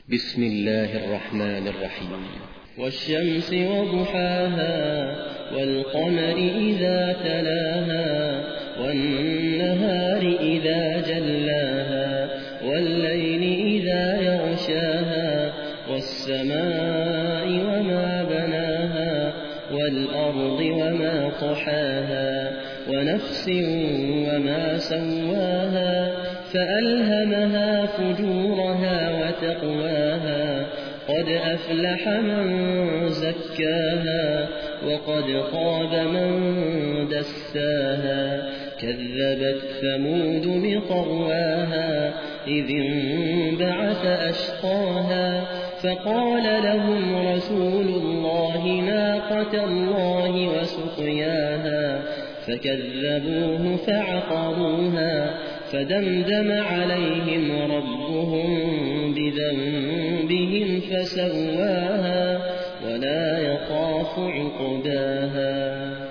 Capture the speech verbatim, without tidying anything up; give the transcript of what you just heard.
بسم الله الرحمن الرحيم. والشمس وضحاها والقمر إذا تلاها والنهار إذا جلاها والليل إذا يغشاها والسماء وما بناها والأرض وما طحاها ونفس وما سواها فألهمها فجورها وتقواها قد أفلح من زكاها وقد خاب من دساها كذبت ثمود بطغواها إذ انبعث أشقاها فقال لهم رسول الله ناقة الله وسقياها فكذبوه فعقروها فدمدم عليهم ربهم بذنبهم فسواها ولا يخاف عقباها.